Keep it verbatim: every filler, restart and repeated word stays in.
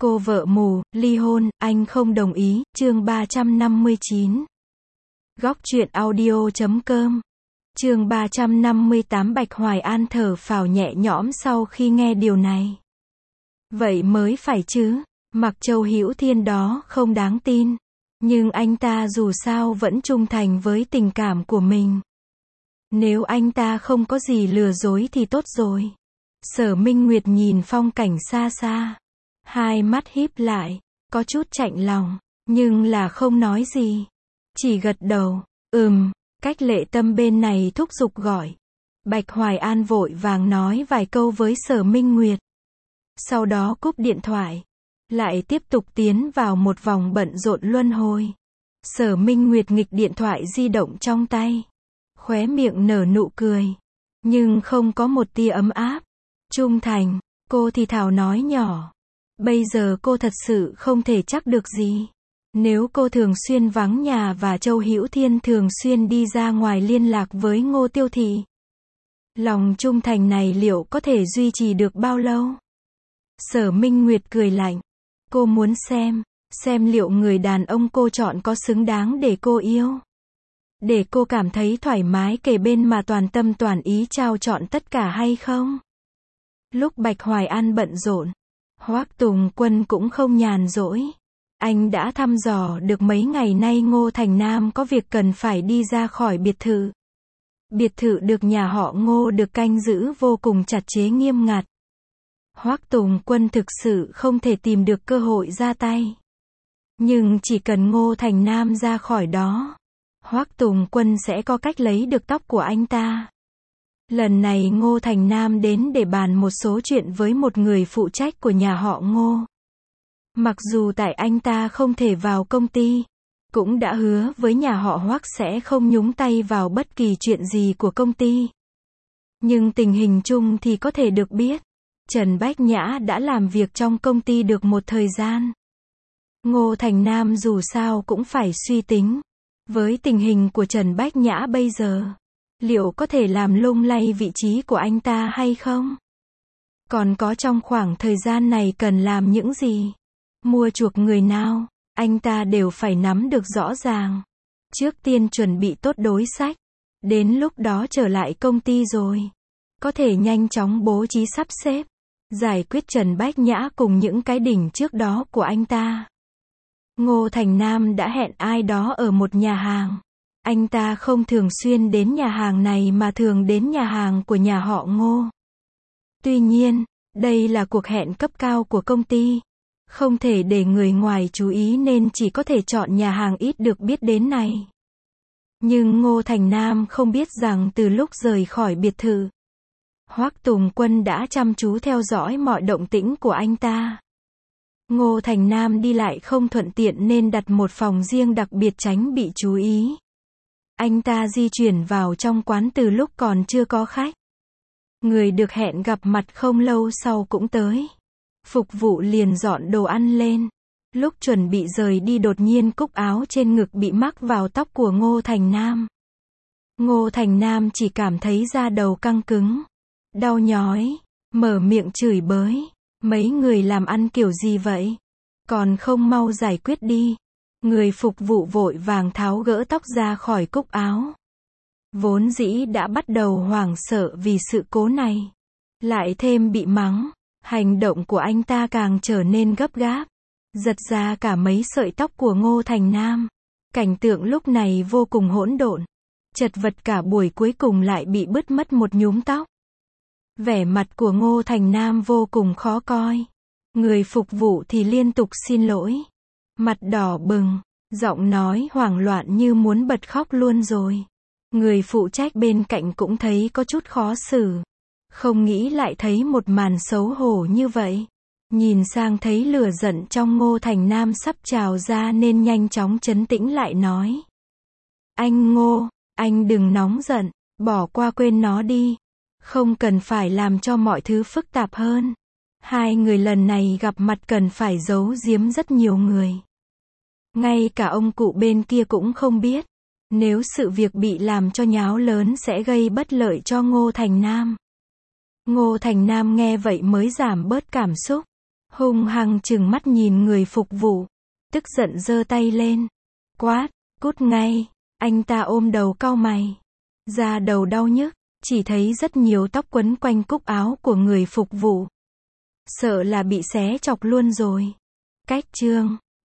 Cô vợ mù, ly hôn, anh không đồng ý, chương ba trăm năm mươi chín. Góc truyện audio chấm com. Chương ba trăm năm mươi tám. Bạch Hoài An thở phào nhẹ nhõm sau khi nghe điều này. Vậy mới phải chứ, mặc Châu Hữu Thiên đó không đáng tin, nhưng anh ta dù sao vẫn trung thành với tình cảm của mình. Nếu anh ta không có gì lừa dối thì tốt rồi. Sở Minh Nguyệt nhìn phong cảnh xa xa, hai mắt híp lại, có chút chạnh lòng, nhưng là không nói gì, chỉ gật đầu. Ừm. Cách Lệ Tâm bên này thúc giục gọi. Bạch Hoài An vội vàng nói vài câu với Sở Minh Nguyệt, sau đó cúp điện thoại, lại tiếp tục tiến vào một vòng bận rộn luân hồi. Sở Minh Nguyệt nghịch điện thoại di động trong tay, khóe miệng nở nụ cười, nhưng không có một tia ấm áp. Trung thành, cô thì thào nói nhỏ. Bây giờ cô thật sự không thể chắc được gì. Nếu cô thường xuyên vắng nhà và Châu Hữu Thiên thường xuyên đi ra ngoài liên lạc với Ngô Tiêu thì lòng trung thành này liệu có thể duy trì được bao lâu? Sở Minh Nguyệt cười lạnh. Cô muốn xem, xem liệu người đàn ông cô chọn có xứng đáng để cô yêu, để cô cảm thấy thoải mái kề bên mà toàn tâm toàn ý trao trọn tất cả hay không? Lúc Bạch Hoài An bận rộn, Hoắc Tùng Quân cũng không nhàn rỗi. Anh đã thăm dò được mấy ngày nay Ngô Thành Nam có việc cần phải đi ra khỏi biệt thự. Biệt thự được nhà họ Ngô được canh giữ vô cùng chặt chẽ nghiêm ngặt. Hoắc Tùng Quân thực sự không thể tìm được cơ hội ra tay. Nhưng chỉ cần Ngô Thành Nam ra khỏi đó, Hoắc Tùng Quân sẽ có cách lấy được tóc của anh ta. Lần này Ngô Thành Nam đến để bàn một số chuyện với một người phụ trách của nhà họ Ngô. Mặc dù tại anh ta không thể vào công ty, cũng đã hứa với nhà họ Hoắc sẽ không nhúng tay vào bất kỳ chuyện gì của công ty. Nhưng tình hình chung thì có thể được biết, Trần Bách Nhã đã làm việc trong công ty được một thời gian. Ngô Thành Nam dù sao cũng phải suy tính, với tình hình của Trần Bách Nhã bây giờ, liệu có thể làm lung lay vị trí của anh ta hay không? Còn có trong khoảng thời gian này cần làm những gì? Mua chuộc người nào, anh ta đều phải nắm được rõ ràng. Trước tiên chuẩn bị tốt đối sách, đến lúc đó trở lại công ty rồi, có thể nhanh chóng bố trí sắp xếp, giải quyết Trần Bách Nhã cùng những cái đỉnh trước đó của anh ta. Ngô Thành Nam đã hẹn ai đó ở một nhà hàng. Anh ta không thường xuyên đến nhà hàng này mà thường đến nhà hàng của nhà họ Ngô. Tuy nhiên, đây là cuộc hẹn cấp cao của công ty, không thể để người ngoài chú ý nên chỉ có thể chọn nhà hàng ít được biết đến này. Nhưng Ngô Thành Nam không biết rằng từ lúc rời khỏi biệt thự, Hoắc Tùng Quân đã chăm chú theo dõi mọi động tĩnh của anh ta. Ngô Thành Nam đi lại không thuận tiện nên đặt một phòng riêng đặc biệt tránh bị chú ý. Anh ta di chuyển vào trong quán từ lúc còn chưa có khách. Người được hẹn gặp mặt không lâu sau cũng tới. Phục vụ liền dọn đồ ăn lên. Lúc chuẩn bị rời đi đột nhiên cúc áo trên ngực bị mắc vào tóc của Ngô Thành Nam. Ngô Thành Nam chỉ cảm thấy da đầu căng cứng, đau nhói, mở miệng chửi bới. Mấy người làm ăn kiểu gì vậy? Còn không mau giải quyết đi. Người phục vụ vội vàng tháo gỡ tóc ra khỏi cúc áo. Vốn dĩ đã bắt đầu hoảng sợ vì sự cố này, lại thêm bị mắng, hành động của anh ta càng trở nên gấp gáp, giật ra cả mấy sợi tóc của Ngô Thành Nam. Cảnh tượng lúc này vô cùng hỗn độn, chật vật cả buổi cuối cùng lại bị bứt mất một nhúm tóc. Vẻ mặt của Ngô Thành Nam vô cùng khó coi. Người phục vụ thì liên tục xin lỗi, mặt đỏ bừng, giọng nói hoảng loạn như muốn bật khóc luôn rồi. Người phụ trách bên cạnh cũng thấy có chút khó xử, không nghĩ lại thấy một màn xấu hổ như vậy. Nhìn sang thấy lửa giận trong Ngô Thành Nam sắp trào ra nên nhanh chóng trấn tĩnh lại nói. Anh Ngô, anh đừng nóng giận, bỏ qua quên nó đi. Không cần phải làm cho mọi thứ phức tạp hơn. Hai người lần này gặp mặt cần phải giấu giếm rất nhiều người. Ngay cả ông cụ bên kia cũng không biết. Nếu sự việc bị làm cho nháo lớn sẽ gây bất lợi cho Ngô Thành Nam. Ngô Thành Nam nghe vậy mới giảm bớt cảm xúc. hung hăng trừng mắt nhìn người phục vụ, tức giận giơ tay lên, quát, cút ngay, anh ta ôm đầu cau mày, da đầu đau nhức, chỉ thấy rất nhiều tóc quấn quanh cúc áo của người phục vụ. Sợ là bị xé chọc luôn rồi. Cách chương